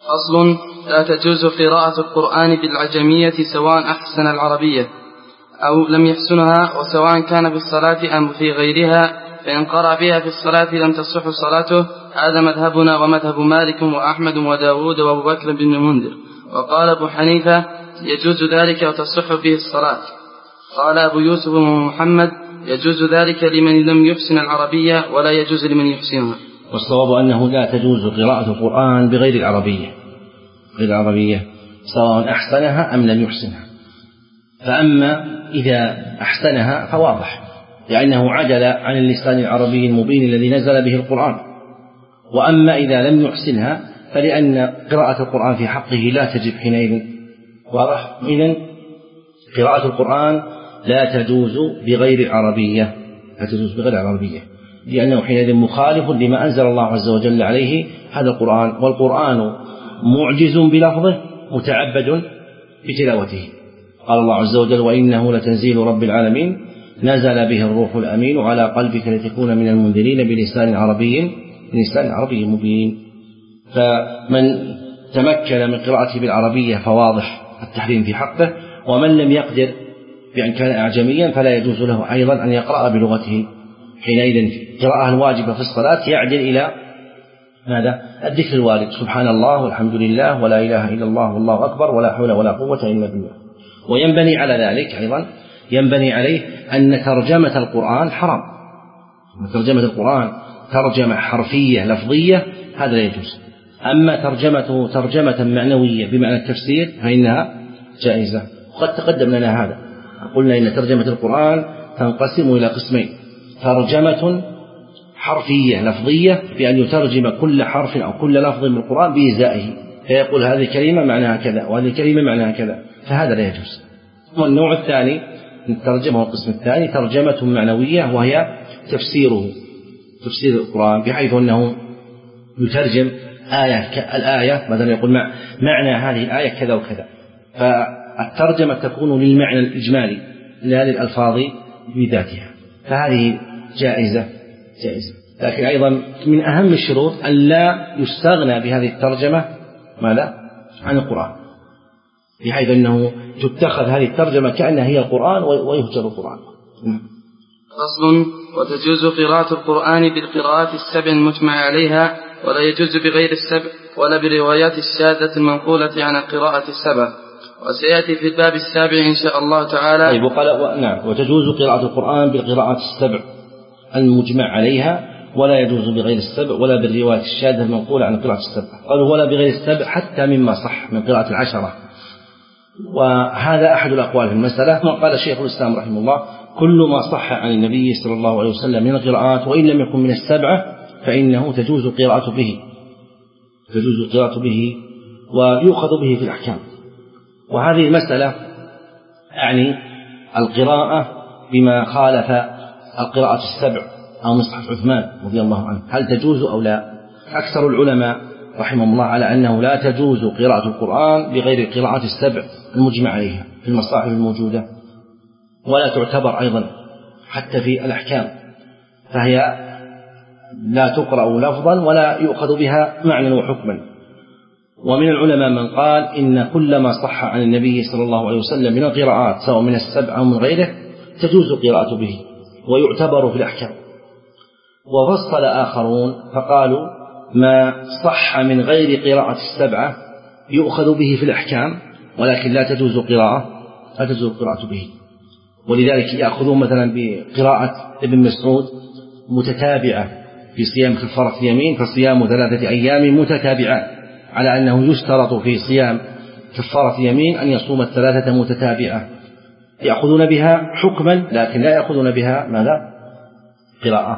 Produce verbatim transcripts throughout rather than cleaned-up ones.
أصل: لا تجوز قراءة القرآن بالعجمية سواء أحسن العربية أو لم يحسنها، وسواء كان في الصلاة أم في غيرها، فإن قرأ بها في الصلاة لم تصح صلاته. هذا مذهبنا ومذهب مالك وأحمد وداود وأبو بكر بن المنذر. وقال أبو حنيفة: يجوز ذلك وتصح به الصلاة. قال أبو يوسف ومحمد: يجوز ذلك لمن لم يحسن العربية ولا يجوز لمن يحسنها. والصواب أنه لا تجوز قراءة القرآن بغير العربية غير العربية سواء أحسنها أم لم يحسنها. فأما إذا أحسنها فواضح، لأنه عدل عن اللسان العربي المبين الذي نزل به القرآن. وأما إذا لم يحسنها فلأن قراءة القرآن في حقه لا تجب حينئذ. واضح؟ إذن قراءة القرآن لا تجوز بغير العربية لا تجوز بغير العربية لأنه حينئذ مخالف لما أنزل الله عز وجل عليه هذا القرآن، والقرآن معجز بلفظه متعبد بتلاوته. قال الله عز وجل: وإنه لتنزيل رب العالمين نزل به الروح الأمين على قلبك لتكون من المنذرين بلسان عربي بلسان عربي مبين. فمن تمكن من قراءته بالعربية فواضح التحريم في حقه، ومن لم يقدر بأن كان أعجميا فلا يجوز له أيضا أن يقرأ بلغته. حينئذ قراءة الواجبة في الصلاة يعدل إلى ماذا؟ الذكر الوارد: سبحان الله والحمد لله ولا إله إلا الله والله أكبر ولا حول ولا قوة إلا بالله. وينبني على ذلك أيضا ينبني عليه أن ترجمة القرآن حرام. ترجمة القرآن ترجمة حرفية لفظية هذا لا يجوز. أما ترجمته ترجمة معنوية بمعنى التفسير فإنها جائزة. وقد تقدم لنا هذا، قلنا إن ترجمة القرآن تنقسم إلى قسمين: ترجمة حرفية لفظية بأن يترجم كل حرف أو كل لفظ من القرآن بإزائه، فيقول هذه الكلمة معناها كذا وهذه الكلمة معناها كذا، فهذا لا يجوز. والنوع الثاني من الترجمة والقسم الثاني ترجمة معنوية، وهي تفسيره تفسير القرآن بحيث أنه يترجم آية الآية مثلا يقول معنى هذه الآية كذا وكذا، فالترجمة تكون للمعنى الإجمالي لا للألفاظ بذاتها، فهذه جائزة جائزة. لكن أيضا من أهم الشروط أن لا يستغنى بهذه الترجمة ماذا؟ عن القرآن، بحيث أنه تتخذ هذه الترجمة كأنها هي القرآن ويهجر القرآن. فصل: وتجوز قراءة القرآن بالقراءات السبع المجمع عليها، ولا يجوز بغير السبع ولا بروايات الشاذة المنقولة عن القراءة السبع، وسيأتي في الباب السابع إن شاء الله تعالى. طيب وقال و... نعم وتجوز قراءة القرآن بالقراءات السبع المجمع عليها، ولا يجوز بغير السبع ولا بالروايات الشاذة المنقولة عن قراءة السبع. قالوا ولا بغير السبع حتى مما صح من قراءة العشرة، وهذا أحد الأقوال في المسألة. قال شيخ الإسلام رحمه الله: كل ما صح عن النبي صلى الله عليه وسلم من القراءات وإن لم يكن من السبعة فإنه تجوز قراءة به تجوز قراءة به ويؤخذ به في الأحكام. وهذه المسألة يعني القراءة بما خالف القراءة السبع أو مصحف عثمان رضي الله عنه، هل تجوز أو لا؟ أكثر العلماء رحمهم الله على أنه لا تجوز قراءة القرآن بغير قراءة السبع المجمع عليها في المصاحف الموجودة، ولا تعتبر أيضا حتى في الأحكام، فهي لا تقرأ لفظا ولا يؤخذ بها معنى وحكما. ومن العلماء من قال إن كل ما صح عن النبي صلى الله عليه وسلم من القراءات سواء من السبع أو من غيره تجوز قراءة به ويعتبر في الأحكام. وفصل آخرون فقالوا ما صح من غير قراءة السبعة يؤخذ به في الأحكام، ولكن لا تجوز قراءة لا تجوز قراءة به. ولذلك يأخذون مثلا بقراءة ابن مسعود متتابعة في صيام كفارة اليمين، فصيام ثلاثة أيام متتابعات، على أنه يشترط في صيام كفارة اليمين أن يصوم الثلاثة متتابعة. يأخذون بها حكما لكن لا يأخذون بها ماذا؟ قراءة.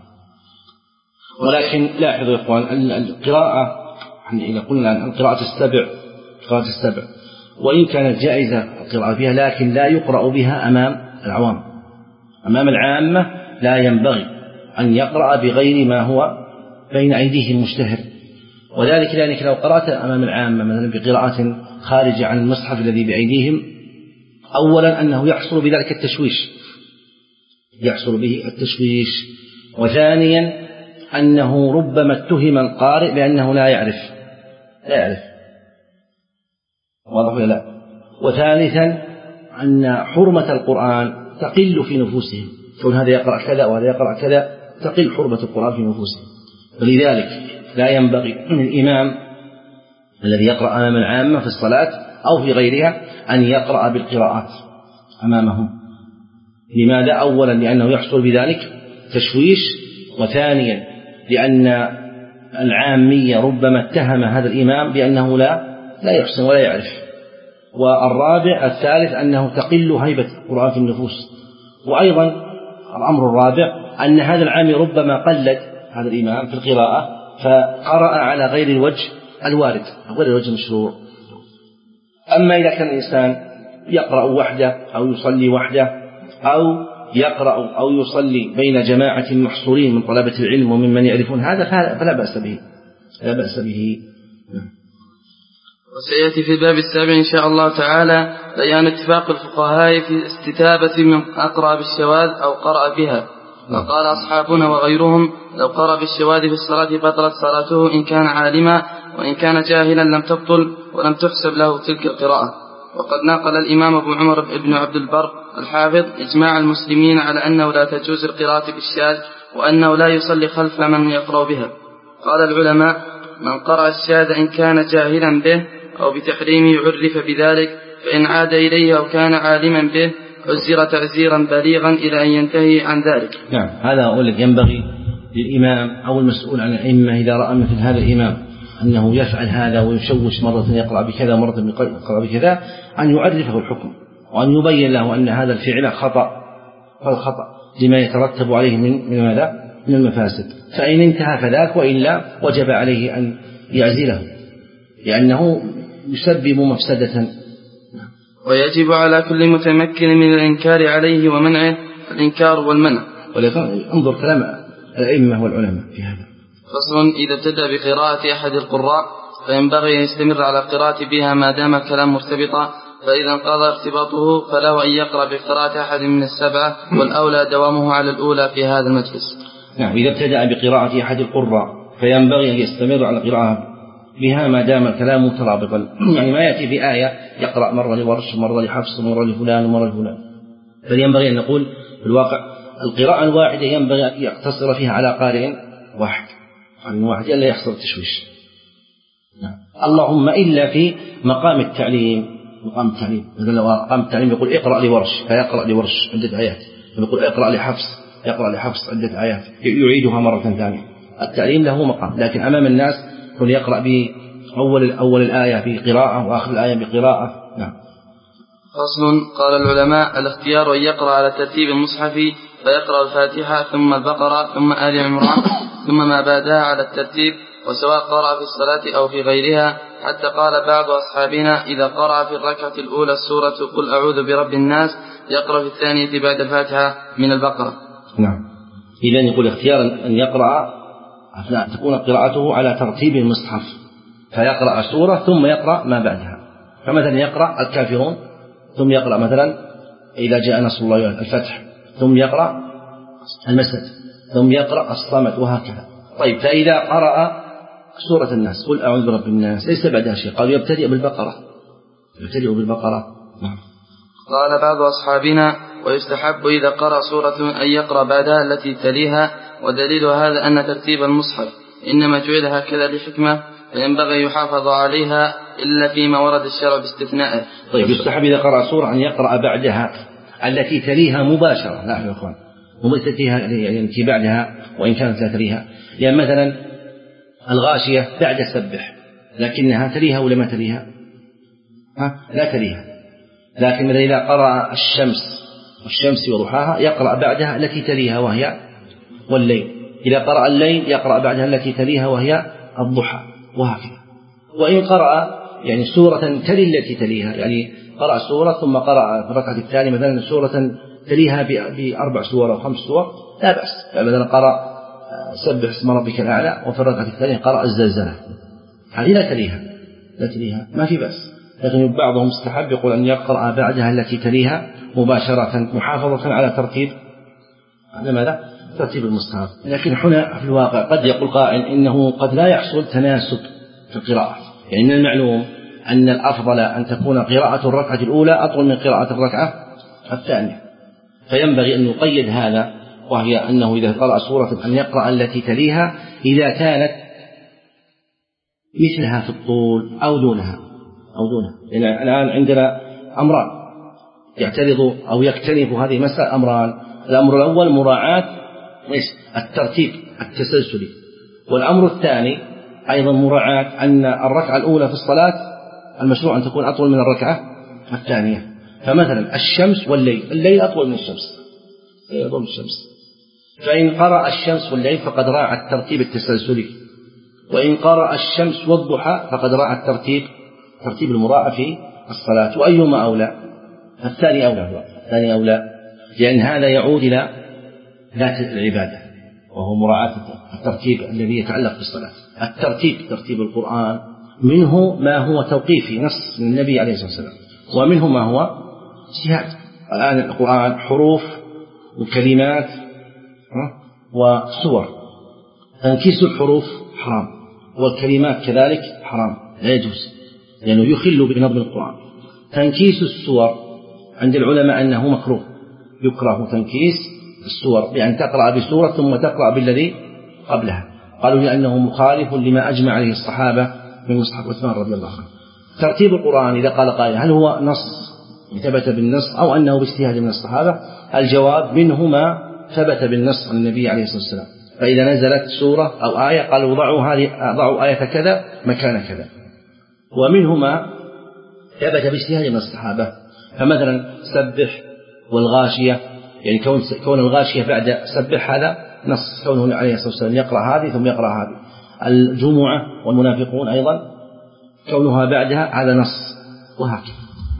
ولكن لاحظوا يا إخوان القراءة يعني إذا قلنا عن قراءة السبع قراءة السبع وإن كانت جائزة القراءة فيها، لكن لا يقرأ بها أمام العوام. أمام العامة لا ينبغي أن يقرأ بغير ما هو بين أيديهم مشتهر، وذلك لأنك لو قرأت أمام العامة مثلا بقراءة خارجة عن المصحف الذي بأيديهم، أولا أنه يحصل بذلك التشويش يحصل به التشويش وثانيا أنه ربما اتهم القارئ بأنه لا يعرف لا يعرف، واضح ولا لا؟ وثالثا أن حرمة القرآن تقل في نفوسهم، كون هذا يقرأ كذا وهذا يقرأ كذا تقل حرمة القرآن في نفوسهم. ولذلك لا ينبغي الإمام الذي يقرأ أمام العامة في الصلاة أو في غيرها أن يقرأ بالقراءات أمامهم. لماذا؟ أولا لأنه يحصل بذلك تشويش، وثانيا لأن العامية ربما اتهم هذا الإمام بأنه لا لا يحسن ولا يعرف. والرابع الثالث أنه تقل هيبة القرآن في النفوس. وأيضا الأمر الرابع أن هذا العامي ربما قلد هذا الإمام في القراءة فقرأ على غير الوجه الوارد، غير الوجه المشروع. أما إذا كان الإنسان يقرأ وحده أو يصلي وحده أو يقرأ أو يصلي بين جماعة محصورين من طلبة العلم وممن يعرفون هذا فلا بأس به، لا بأس به. وسيأتي في الباب السابع إن شاء الله تعالى بيان اتفاق الفقهاء في استتابة من أقرأ بالشواذ أو قرأ بها. وقال أصحابنا وغيرهم لو قرأ بالشواذ في الصلاة بطلت صلاته إن كان عالما، وإن كان جاهلا لم تبطل ولم تحسب له تلك القراءة. وقد نقل الإمام أبو عمر بن عبد البر الحافظ إجماع المسلمين على أنه لا تجوز القراءة بالشاذ، وأنه لا يصلي خلف من يقرأ بها. قال العلماء من قرأ الشاذ إن كان جاهلا به أو بتحريمه يعرف بذلك، فإن عاد إليه أو كان عالما به عزر تعزيرا بليغا إلى أن ينتهي عن ذلك. نعم، هذا أقول لك ينبغي للإمام أو المسؤول عن الأئمة إذا رأى مثل هذا الإمام أنه يفعل هذا ويشوش مرة يقرأ بكذا مرة يقرأ بكذا أن يعرفه الحكم، وأن يبين له أن هذا الفعل خطأ فالخطأ لما يترتب عليه من من ماذا؟ من المفاسد. فإن انتهى فذاك، وإلا وجب عليه أن يعزله لأنه يسبب مفسدة. ويجب على كل متمكن من الإنكار عليه ومنعه الإنكار والمنع. ولكن انظر كلام الأئمة والعلماء في هذا. فصل: إذا ابتدأ بقراءة أحد القراء فينبغي أن يستمر على القراءة بها ما دام الكلام مرتبطا، فإذا انقضى ارتباطه فله أن يقرأ بقراءة أحد من السبعة، والأولى دوامه على الأولى في هذا المجلس. نعم، إذا ابتدأ بقراءة أحد القراء فينبغي أن يستمر على القراءة بها ما دام الكلام مترابطا، يعني ما يأتي بآية يقرأ مرة لورش مرة لحفص مرة لفلان ومرة لفلان، بل ينبغي أن نقول في الواقع القراءة الواحدة ينبغي أن يقتصر فيها على قارئ واحد، قارئ واحد إلا يحصل التشويش. نعم. اللهم إلا في مقام التعليم، مقام التعليم مثلا لو مقام التعليم يقول اقرأ لورش فيقرأ لورش عدة آيات، يقول اقرأ لحفص يقرأ لحفص عدة آيات يعيدها مرة ثانية. التعليم له مقام، لكن أمام الناس يقول يقرأ بأول أول الآية بقراءة وآخر الآية بقراءة. نعم. فصل: قال العلماء الاختيار أن يقرأ على ترتيب المصحف، فيقرأ الفاتحة ثم البقرة ثم آل عمران ثم ما بعدها على الترتيب، وسواء قرأ في الصلاة أو في غيرها، حتى قال بعض أصحابنا إذا قرأ في الركعة الأولى السورة قل أعوذ برب الناس يقرأ في الثانية بعد الفاتحة من البقرة. نعم. إذن يقول اختيار أن يقرأ تكون قراءته على ترتيب المصحف، فيقرأ سورة ثم يقرأ ما بعدها، فمثلا يقرأ الكافرون ثم يقرأ مثلا إذا جاء نصر الله الفتح، ثم يقرأ المسد، ثم يقرأ الصمت، وهكذا. طيب، فإذا قرأ سورة الناس قل أعوذ برب الناس ليس بعدها شيء، قالوا يبتدئ بالبقرة، يبتدئ بالبقرة. نعم. قال بعض أصحابنا ويستحب إذا قرأ سورة أن يقرأ بعدها التي تليها، ودليل هذا أن ترتيب المصحف إنما جعل هكذا لحكمة، فينبغي يحافظ عليها إلا فيما ورد الشرع باستثنائه. طيب، يستحب إذا قرأ سورة أن يقرأ بعدها التي تليها مباشرة، لا يا أخوان مبتتيها يعني التي بعدها وإن كانت لا تليها، يعني مثلا الغاشية بعد السبح لكنها تليها ولا ما تليها؟ ها؟ لا تليها. لكن إذا قرأ الشمس والشمس وضحاها يقرأ بعدها التي تليها وهي والليل، إذا قرأ الليل يقرأ بعدها التي تليها وهي الضحى، وهكذا. وإن قرأ يعني سورة تلي التي تليها، يعني قرأ سورة ثم قرأ في الركعة الثانية مثلا سورة تليها بأربع سور أو خمس سور لا بأس، يعني مثلا قرأ سبح اسم ربك الأعلى وفي الركعة الثانية قرأ الزلزلة، هذه لا تليها لا تليها ما في بأس. لكن بعضهم استحب يقول أن يقرأ بعدها التي تليها مباشرة محافظة على ترتيب على ماذا؟ ترتيب المصحف. لكن هنا في الواقع قد يقول قائل إنه قد لا يحصل تناسب في القراءة، يعني من المعلوم أن الأفضل أن تكون قراءة الركعة الأولى أطول من قراءة الركعة الثانية، فينبغي أن يقيد هذا، وهي أنه إذا قرأ سورة أن يقرأ التي تليها إذا كانت مثلها في الطول أو دونها أو دونها. يعني الآن عندنا أمران يعترض أو يختلف هذه المسألة أمران. الأمر الأول مراعاة الترتيب التسلسلي، والأمر الثاني أيضا مراعاة أن الركعة الأولى في الصلاة المشروع أن تكون أطول من الركعة الثانية. فمثلا الشمس والليل، الليل أطول من الشمس، أطول من الشمس، فإن قرأ الشمس والليل فقد راعى الترتيب التسلسلي، وإن قرأ الشمس والضحى فقد راعى الترتيب ترتيب المراعاة في الصلاة. وأيهما أولى؟ الثاني أولى، الثاني أولى، لأن هذا يعود إلى ذات العبادة، وهو مراعاة الترتيب الذي يتعلق بالصلاة. الترتيب ترتيب القرآن منه ما هو توقيفي نص من النبي عليه الصلاة والسلام، ومنه ما هو اجتهاد. الآن القرآن حروف وكلمات وسور، تنكيس الحروف حرام، والكلمات كذلك حرام لا يجوز لأنه يخل بنظم القرآن. تنكيس السور عند العلماء أنه مكروه، يكره تنكيس السور بأن تقرأ بسورة ثم تقرأ بالذي قبلها، قالوا لأنه مخالف لما أجمع عليه الصحابة من مصحف عثمان رضي الله عنه. ترتيب القرآن إذا قال قائل هل هو نص ثبت بالنص أو أنه باجتهاد من الصحابة؟ الجواب منه ما ثبت بالنص عن النبي عليه الصلاة والسلام، فإذا نزلت سورة أو آية قالوا ضعوا هذه ضعوا آية كذا مكان كذا، ومنه ما ثبت باجتهاد من الصحابة. فمثلا سبح والغاشية، يعني كون كون الغاشية بعد سبح هذا نص، كونه عليه الصلاة والسلام يقرأ هذه ثم يقرأ هذه. الجمعة والمنافقون أيضا كونها بعدها هذا نص، وهكذا.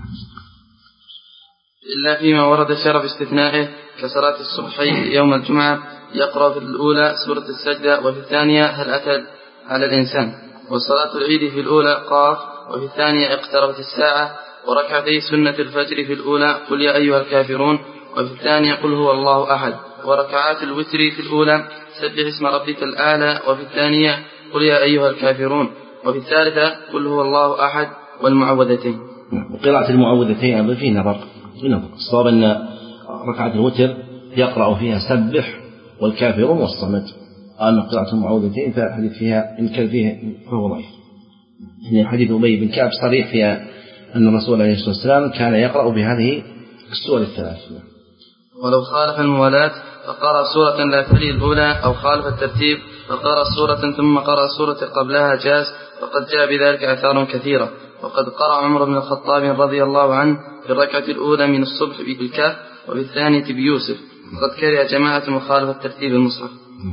إلا فيما ورد شرف استثنائه كصلاة الصبح يوم الجمعة يقرأ في الأولى سورة السجدة، وفي الثانية هل أتى على الإنسان، وصلاة العيد في الأولى قاف، وفي الثانية اقتربت الساعة، وركعتي سنة الفجر في الأولى قل يا أيها الكافرون، وفي الثانية قل هو الله أحد، وركعات الوتر في الأولى سبح اسم ربك الأعلى، وفي الثانية قل يا أيها الكافرون، وفي الثالثة قل هو الله أحد والمعوذتين. قراءة المعوذتين أيضا فيه نظر، الصواب أن ركعة الوتر يقرأ فيها سبح والكافرون والصمد، أما قراءة المعوذتين فالحديث فيها إن كان فيها فهو ضعيف. يعني حديث أبي بن كعب صريح فيها أن الرسول عليه الصلاة والسلام كان يقرأ بهذه السور الثلاث. ولو خالف الموالاة فقرأ سورة لا تلي الأولى، أو خالف الترتيب فقرأ سورة ثم قرأ سورة قبلها جاز، وقد جاء بذلك آثار كثيرة. وقد قرأ عمر بن الخطاب رضي الله عنه في الركعة الأولى من الصبح بالكهف، وفي الثانية بيوسف، وقد كره جماعة مخالفة ترتيب المصحف.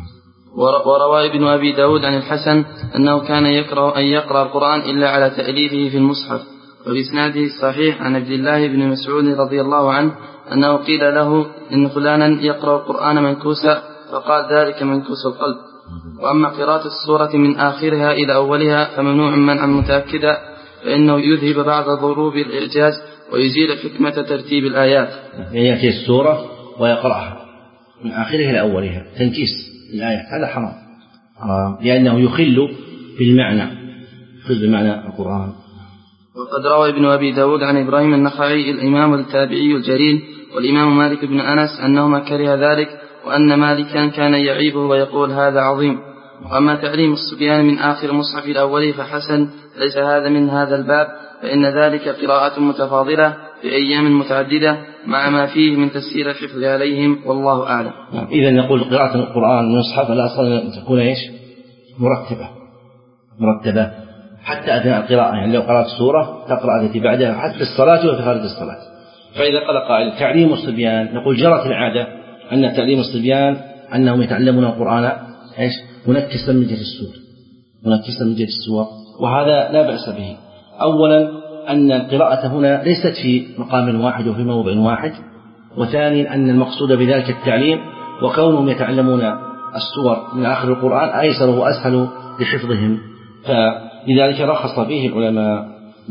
وروى ابن أبي داود عن الحسن أنه كان يكره أن يقرأ القرآن إلا على تأليفه في المصحف. وبإسناده الصحيح عن عبد الله بن مسعود رضي الله عنه أنه قيل له إن فلانا يقرأ القرآن منكوسا، فقال ذلك منكوس القلب. وأما قراءة السورة من آخرها إلى أولها فممنوع منعا متأكدا، فإنه يذهب بعض ضروب الإعجاز ويزيل حكمة ترتيب الآيات. يأتي السورة ويقرأها من آخرها إلى أولها تنكيس الآية، هذا حرام، حرام لأنه يخل بالمعنى، يخل بمعنى القرآن. وقد روى ابن أبي داود عن إبراهيم النخعي الإمام التابعي الجليل والإمام مالك بن أنس أنهما كره ذلك، وأن مالكا كان يعيبه ويقول هذا عظيم. وأما تعليم الصبيان من آخر مصحف الأول فحسن، ليس هذا من هذا الباب، فإن ذلك قراءة متفاضلة في أيام متعددة مع ما فيه من تسهيل الحفظ عليهم، والله أعلم. إذا نقول قراءة القرآن من المصحف الأصل أن تكون إيش؟ مرتبة مرتبة حتى أثناء القراءة، يعني لو قرأت سورة تقرأ التي بعدها حتى الصلاة وفي خارج الصلاة. فإذا قال قائل تعليم الصبيان، نقول جرت العادة أن تعليم الصبيان أنهم يتعلمون القرآن إيش؟ منكسا من جهة السور، منكسا من جهة السور، وهذا لا بأس به. أولا أن القراءة هنا ليست في مقام واحد وفي موضع واحد، وثانيا أن المقصود بذلك التعليم، وكونهم يتعلمون السور من آخر القرآن أيسر وأسهل لحفظهم، فلذلك رخص فيه العلماء.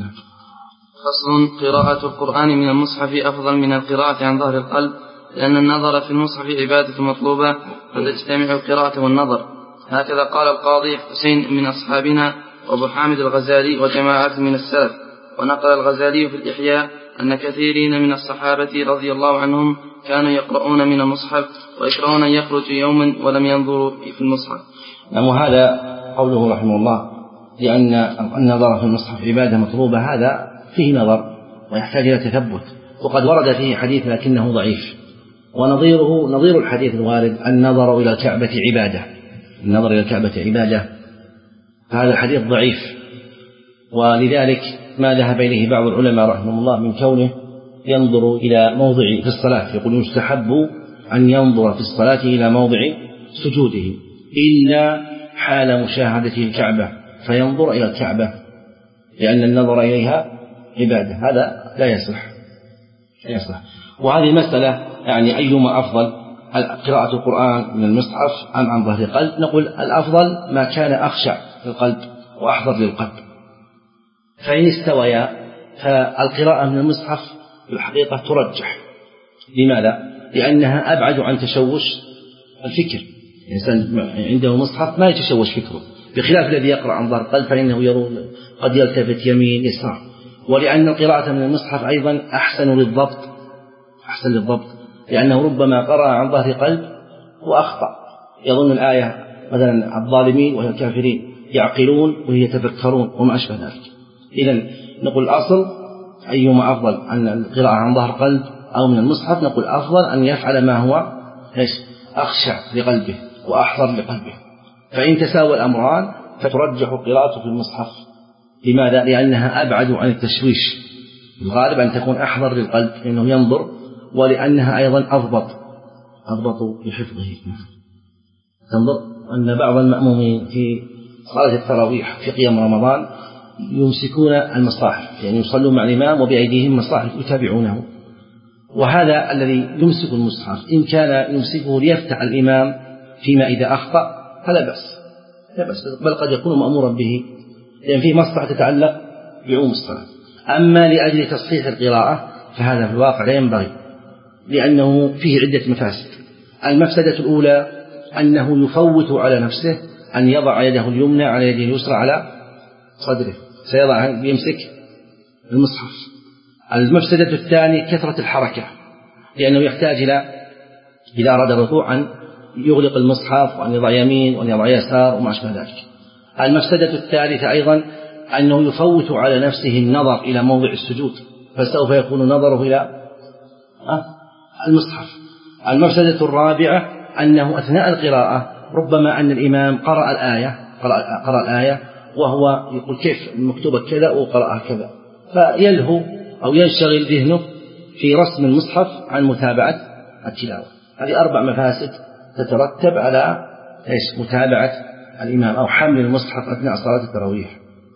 فصل: قراءة القرآن من المصحف أفضل من القراءة عن ظهر القلب، لأن النظر في المصحف عبادة مطلوبة، فتجتمع القراءة والنظر. هكذا قال القاضي حسين من أصحابنا وأبو حامد الغزالي وجماعة من السلف. ونقل الغزالي في الإحياء أن كثيرين من الصحابة رضي الله عنهم كانوا يقرؤون من المصحف ويكرهون أن يخرجوا يوما ولم ينظروا في المصحف. نعم، وهذا قوله رحمه الله لأن النظر في المصحف عبادة مطلوبة، هذا فيه نظر ويحتاج إلى تثبت، وقد ورد فيه حديث لكنه ضعيف، ونظيره نظير الحديث الوارد النظر إلى الكعبة عبادة، النظر إلى الكعبة عبادة، فهذا الحديث ضعيف، ولذلك ما ذهب إليه بعض العلماء رحمه الله من كونه ينظر إلى موضع في الصلاة، يقول يستحب أن ينظر في الصلاة إلى موضع سجوده إلا حال مشاهدته الكعبة فينظر إلى الكعبة، لأن النظر إليها عبادة، هذا لا يصح لا يصح. وهذه المسألة يعني أيما أفضل، قراءة القرآن من المصحف أم عن ظهر قلب؟ نقول الأفضل ما كان أخشع للقلب وأحضر للقلب، فإن استويا فالقراءة من المصحف في الحقيقة ترجح. لماذا؟ لأنها أبعد عن تشوش الفكر، الإنسان عنده مصحف ما يتشوش فكره، بخلاف الذي يقرأ عن ظهر قلب فإنه يرون قد يلتفت يمين يسار. ولأن القراءة من المصحف أيضا أحسن للضبط، أحسن للضبط لأنه ربما قرأ عن ظهر قلب وأخطأ، يظن الآية مثلا الظالمين وهي الكافرين يعقلون وهي يتفكرون وما أشبه ذلك. إذن نقول الأصل أيما أفضل، أن القراءة عن ظهر قلب أو من المصحف، نقول أفضل أن يفعل ما هو أخشع لقلبه وأحضر لقلبه. فإن تساوى الأمران فترجح قراءته في المصحف. لماذا؟ لأنها أبعد عن التشويش، الغالب أن تكون أحضر للقلب إنه ينظر، ولأنها أيضا أضبط أضبط بحفظه. تنظر أن بعض المأمومين في صلاة التراويح في قيام رمضان يمسكون المصاحف، يعني يصلون مع الإمام وبأيديهم مصاحف يتابعونه، وهذا الذي يمسك المصحف إن كان يمسكه ليفتح الإمام فيما إذا أخطأ فلا بأس، لا بأس، بل قد يكون مأمورا به لأن فيه مصلحة تتعلق بعموم الصلاة. أما لأجل تصحيح القراءة فهذا في الواقع لا ينبغي، لأنه فيه عدة مفاسد. المفسدة الأولى أنه يفوت على نفسه أن يضع يده اليمنى على يده اليسرى على صدره، سيضع يمسك المصحف. المفسدة الثانية كثرة الحركة، لأنه يحتاج إلى إذا أراد الركوع أن يغلق المصحف وأن يضع يمين وأن يضع يسار وما أشبه ذلك. المفسدة الثالثة أيضا أنه يفوت على نفسه النظر إلى موضع السجود، فسوف يكون نظره إلى المصحف. المفسدة الرابعة أنه أثناء القراءة ربما أن الإمام قرأ الآية قرأ, قرأ الآية وهو يقول كيف مكتوبة كذا وقرأها كذا، فيلهو أو ينشغل ذهنه في رسم المصحف عن متابعة التلاوة. هذه أربع مفاسد تترتب على إيش؟ متابعة الإمام أو حمل المصحف أثناء صلاة التراويح.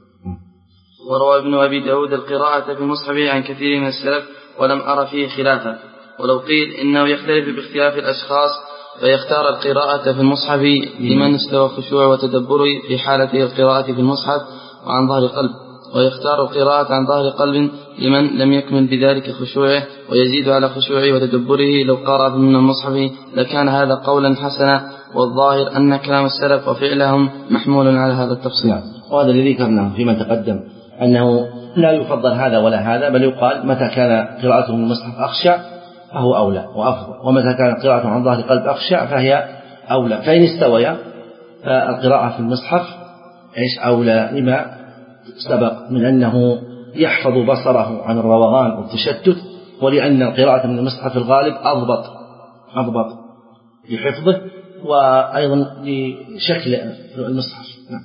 وروى ابن أبي داود القراءة في المصحف عن كثير من السلف ولم أرى فيه خلافا، ولو قيل إنه يختلف باختلاف الأشخاص فيختار القراءة في المصحف لمن استوى خشوع وتدبر في حالة القراءة في المصحف وعن ظهر قلب، ويختار القراءة عن ظهر قلب لمن لم يكمل بذلك خشوعه ويزيد على خشوعه وتدبره لو قرأ من المصحف لكان هذا قولا حسنا، والظاهر أن كلام السلف وفعلهم محمول على هذا التفصيل. وهذا الذي ذكرناه فيما تقدم أنه لا يفضل هذا ولا هذا، بل يقال متى كان قراءته من المصحف أخشع فهو أولى وأفضل، ومتى كان قراءته عن ظهر قلب أخشع فهي أولى. فإن استويا فالقراءة في المصحف إيش أولى لما سبق من أنه يحفظ بصره عن الروغان والتشتت، ولأن القراءة من المصحف الغالب أضبط أضبط لحفظه وأيضا لشكل المصحف.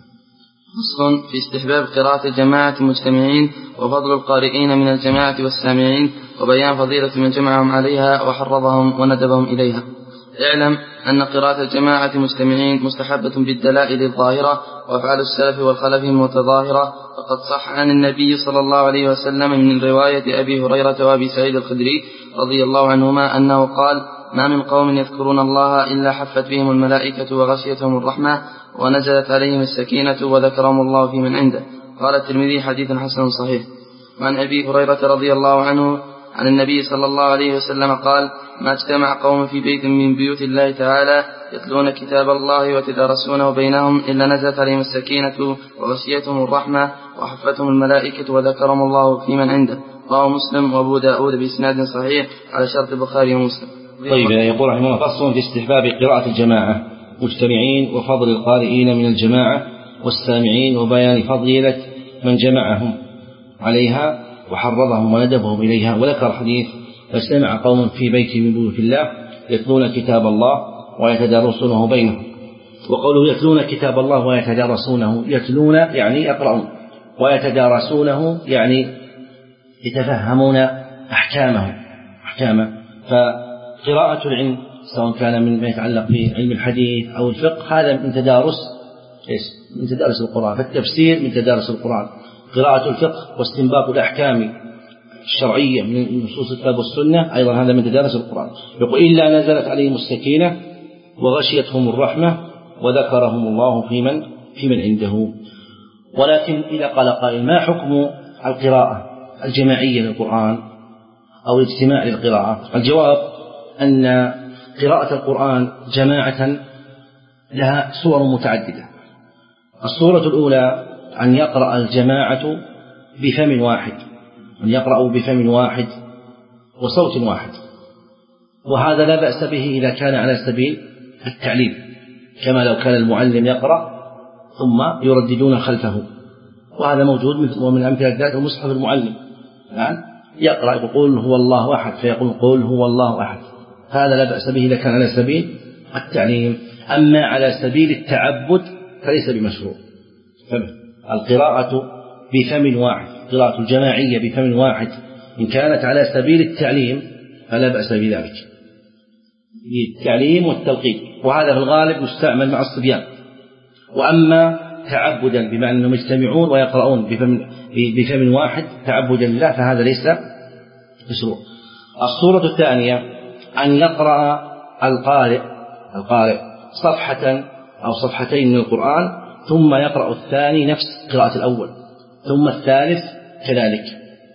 فصل في استحباب قراءة الجماعة المجتمعين وفضل القارئين من الجماعة والسامعين، وبيان فضيلة من جمعهم عليها وحرضهم وندبهم إليها. اعلم أن قراءة الجماعة المجتمعين مستحبة بالدلائل الظاهرة، وأفعال السلف والخلف متظاهرة، فقد صح عن النبي صلى الله عليه وسلم من رواية أبي هريرة وأبي سعيد الخدري رضي الله عنهما أنه قال: ما من قوم يذكرون الله إلا حفت بهم الملائكة وغشيتهم الرحمة ونزلت عليهم السكينة وذكرهم الله في من عنده. قال الترمذي: حديث حسن صحيح. وعن أبي هريرة رضي الله عنه عن النبي صلى الله عليه وسلم قال: ما اجتمع قوم في بيت من بيوت الله تعالى يتلون كتاب الله ويتدارسونه بينهم إلا نزلت عليهم السكينة وغشيتهم الرحمة وحفتهم الملائكة وذكرهم الله في من عنده. رواه مسلم وأبو داود بإسناد صحيح على شرط البخاري ومسلم. طيب، يقول رحمه الله: فصل في استحباب قراءة الجماعة مجتمعين وفضل القارئين من الجماعة والسامعين وبيان فضيلة من جمعهم عليها وحرضهم وندبهم إليها. وذكر حديث: فاجتمع قوم في بيت من بيوت الله يتلون كتاب الله ويتدارسونه بينهم. وقوله يتلون كتاب الله ويتدارسونه، يتلون يعني يقرؤون، ويتدارسونه يعني يتفهمون أحكامه أحكامه فقراءة العلم سواء كان من ما يتعلق بعلم الحديث أو الفقه هذا من تدارس من تدارس القرآن، فالتفسير من تدارس القرآن، قراءة الفقه واستنباط الأحكام الشرعية من نصوص الكتاب والسنة أيضا هذا من تدارس القرآن. يقول: إلا نزلت عليهم السكينة وغشيتهم الرحمة وذكرهم الله في من في من عنده. ولكن إذا قال قائل: ما حكم القراءة الجماعية للقرآن أو الاجتماع للقراءة؟ الجواب أن قراءة القرآن جماعة لها صور متعددة. الصورة الأولى أن يقرأ الجماعة بفم واحد، أن يقرأوا بفم واحد وصوت واحد، وهذا لا بأس به إذا كان على سبيل التعليم، كما لو كان المعلم يقرأ ثم يرددون خلفه، وهذا موجود. ومن أمثلة ذلك مصحف المعلم الآن يقرأ يقول هو الله أحد فيقول قل هو الله أحد، هذا لا بأس به إذا كان على سبيل التعليم. أما على سبيل التعبد فليس بمشروع. القراءة بفم واحد، قراءة الجماعية بفم واحد إن كانت على سبيل التعليم فلا بأس بذلك، التعليم والتلقين، وهذا في الغالب يستعمل مع الصبيان. وأما تعبدا بمعنى أنهم يجتمعون ويقرؤون بفم, بفم واحد تعبدا لله فهذا ليس مشروع. الصورة الثانية أن يقرأ القارئ القارئ صفحة أو صفحتين من القرآن ثم يقرأ الثاني نفس قراءة الأول ثم الثالث كذلك،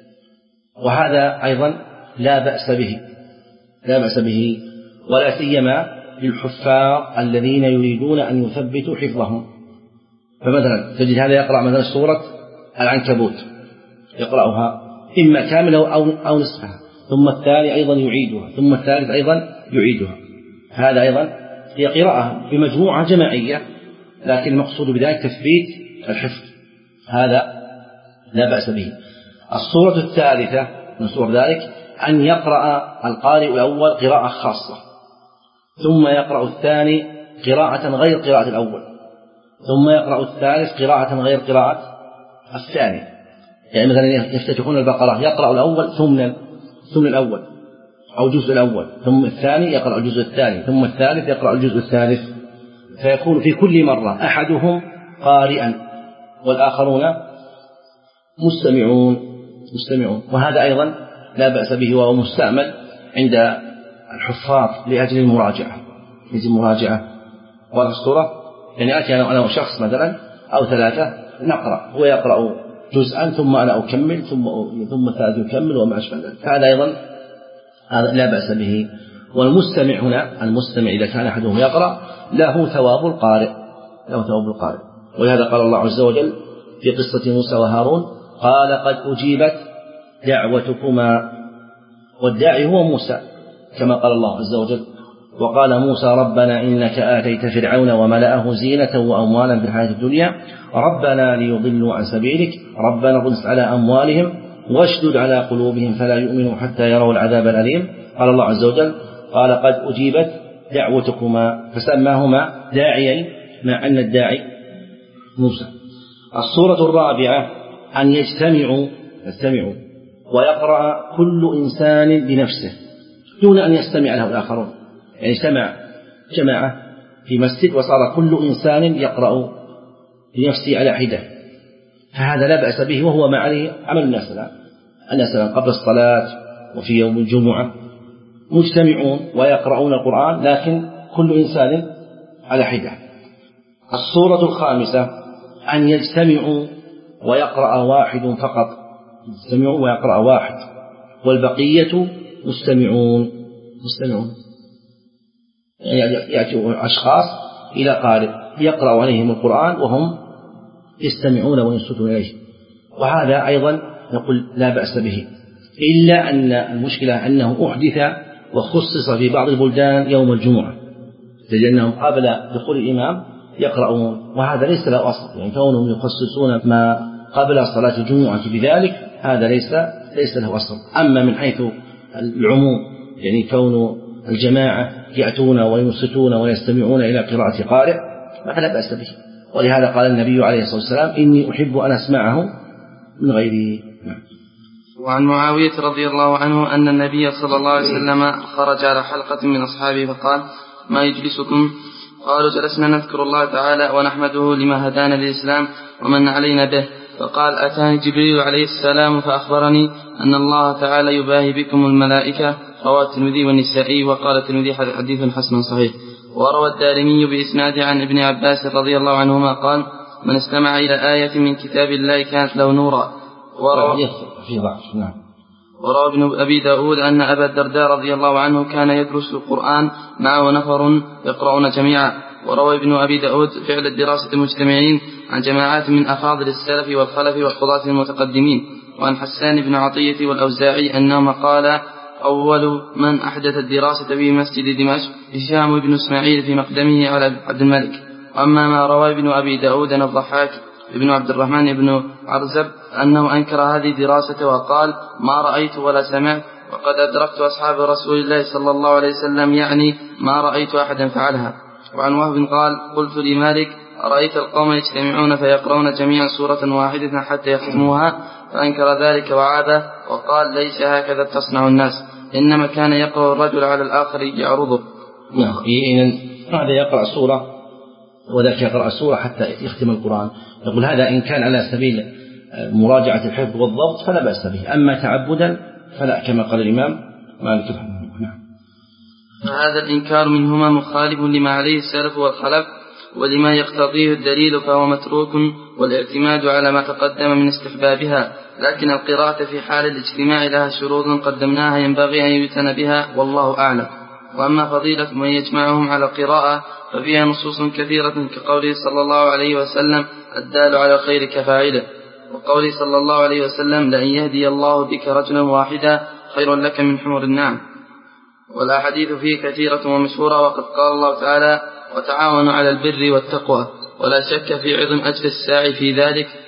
وهذا أيضا لا بأس به لا بأس به ولا سيما للحفاظ الذين يريدون أن يثبتوا حفظهم. فمثلا تجد هذا يقرأ مثلا سورة العنكبوت يقرأها إما كاملة أو, أو نصفها، ثم الثاني أيضا يعيدها، ثم الثالث أيضا يعيدها. هذا أيضا هي قراءة بمجموعة جماعية، لكن المقصود بذلك تثبيت الحفظ، هذا لا بأس به. الصورة الثالثة من صور ذلك أن يقرأ القارئ الأول قراءة خاصة ثم يقرأ الثاني قراءة غير قراءة الأول ثم يقرأ الثالث قراءة غير قراءة الثاني. يعني مثلا يفتتحون البقرة يقرأ الأول ثمنا ثمن الأول أو الجزء الأول، ثم الثاني يقرأ الجزء الثاني، ثم الثالث يقرأ الجزء الثالث، فيكون في كل مرة أحدهم قارئا والآخرون مستمعون مستمعون وهذا أيضا لا بأس به، وهو مستعمل عند الحفاظ لأجل المراجعة لأجل المراجعة والأسطورة. يعني أتي أنا وشخص مثلا أو ثلاثة نقرأ، هو يقرأ جزءا ثم أنا أكمل ثم ثم الثالث يكمل وما أشبه ذلك، فهذا أيضا هذا لا بأس به. والمستمع هنا المستمع إذا كان أحدهم يقرأ له ثواب القارئ له ثواب القارئ ولهذا قال الله عز وجل في قصة موسى وهارون: قال قد أجيبت دعوتكما، والداعي هو موسى كما قال الله عز وجل: وقال موسى ربنا إنك آتيت فرعون وملأه زينة وأموالا في الحياة الدنيا ربنا ليضلوا عن سبيلك ربنا اطمس على أموالهم واشدد على قلوبهم فلا يؤمنوا حتى يروا العذاب الأليم. قال الله عز وجل: قال قد أجيبت دعوتكما، فسماهما داعيين مع أن الداعي موسى. الصورة الرابعة أن يجتمعوا يجتمعوا ويقرأ كل إنسان بنفسه دون أن يستمع له الآخرون، يعني اجتمع جماعة في مسجد وصار كل إنسان يقرأ بنفسه على حدة، فهذا لا بأس به، وهو ما عليه عمل الناس الآن. الناس الآن قبل الصلاة وفي يوم الجمعة مجتمعون ويقرؤون القرآن لكن كل إنسان على حدة. الصورة الخامسة أن يجتمعوا ويقرأ واحد فقط، يجتمعوا ويقرأ واحد والبقية مستمعون مستمعون يأتي أشخاص إلى قارئ يقرأ عليهم القرآن وهم يستمعون وينصتون إليه، وهذا أيضا نقول لا بأس به، إلا أن المشكلة أنه أحدث وخصص في بعض البلدان يوم الجمعة، لأنهم قبل دخول الإمام يقرؤون، وهذا ليس له أصل، يعني كونهم يخصصون ما قبل صلاة الجمعة بذلك هذا ليس ليس له أصل. أما من حيث العموم، يعني كون الجماعة يأتون وينصتون ويستمعون إلى قراءة قارئ فلا بأس به، ولهذا قال النبي عليه الصلاة والسلام إني أحب أن أسمعه من غيره. وعن معاوية رضي الله عنه أن النبي صلى الله عليه وسلم خرج على حلقة من أصحابه فقال ما يجلسكم؟ قالوا جلسنا نذكر الله تعالى ونحمده لما هدانا للإسلام ومن علينا به. فقال أتاني جبريل عليه السلام فأخبرني أن الله تعالى يباهي بكم الملائكة. رواه الترمذي والنسائي، وقال الترمذي حديث حسن صحيح. وروى الدارمي بإسناد عن ابن عباس رضي الله عنهما قال من استمع إلى آية من كتاب الله كانت له نورا. وروى في ضعف. نعم. وروى ابن أبي داود أن أبا الدرداء رضي الله عنه كان يدرس القرآن معه نفر يقرؤون جميعا. وروى ابن أبي داود فعل الدراسة المجتمعين عن جماعات من أفاضل السلف والخلف والقضاة المتقدمين. وعن حسان بن عطية والأوزاعي أنهما قال أول من أحدث الدراسة في مسجد دمشق هشام بن إسماعيل في مقدمه على عبد الملك. وأما ما روى ابن أبي داود أن الضحاك ابن عبد الرحمن بن عرزب أنه أنكر هذه الدراسة وقال ما رأيت ولا سمعت، وقد أدركت أصحاب رسول الله صلى الله عليه وسلم يعني ما رأيت أحدا فعلها. وعن وهب قال قلت لمالك أرأيت القوم يجتمعون فيقرؤون جميعا سورة واحدة حتى يختموها؟ فأنكر ذلك وعابه وقال ليس هكذا تصنع الناس، إنما كان يقرأ الرجل على الآخر يعرضه. نعم. هذا يقرأ سورة وذاك يقرأ سورة حتى يختم القرآن. نقول هذا إن كان على سبيل مراجعة الحفظ والضبط فلا بأس به، أما تعبدا فلا، كما قال الإمام مالك. نعم. هذا الإنكار منهما مخالف لما عليه السلف والخلف ولما يقتضيه الدليل، فهو متروك، والاعتماد على ما تقدم من استحبابها. لكن القراءة في حال الاجتماع لها شروط قدمناها ينبغي أن يبتن بها، والله أعلم. وأما فضيلة من يجمعهم على القراءة ففيها نصوص كثيرة كقوله صلى الله عليه وسلم الدال على الخير كفاعله، وقوله صلى الله عليه وسلم لأن يهدي الله بك رجلا واحدا خير لك من حمر النعم. والأحاديث فيه كثيرة ومشهورة، وقد قال الله تعالى وتعاونوا على البر والتقوى، ولا شك في عظم أجر الساعي في ذلك،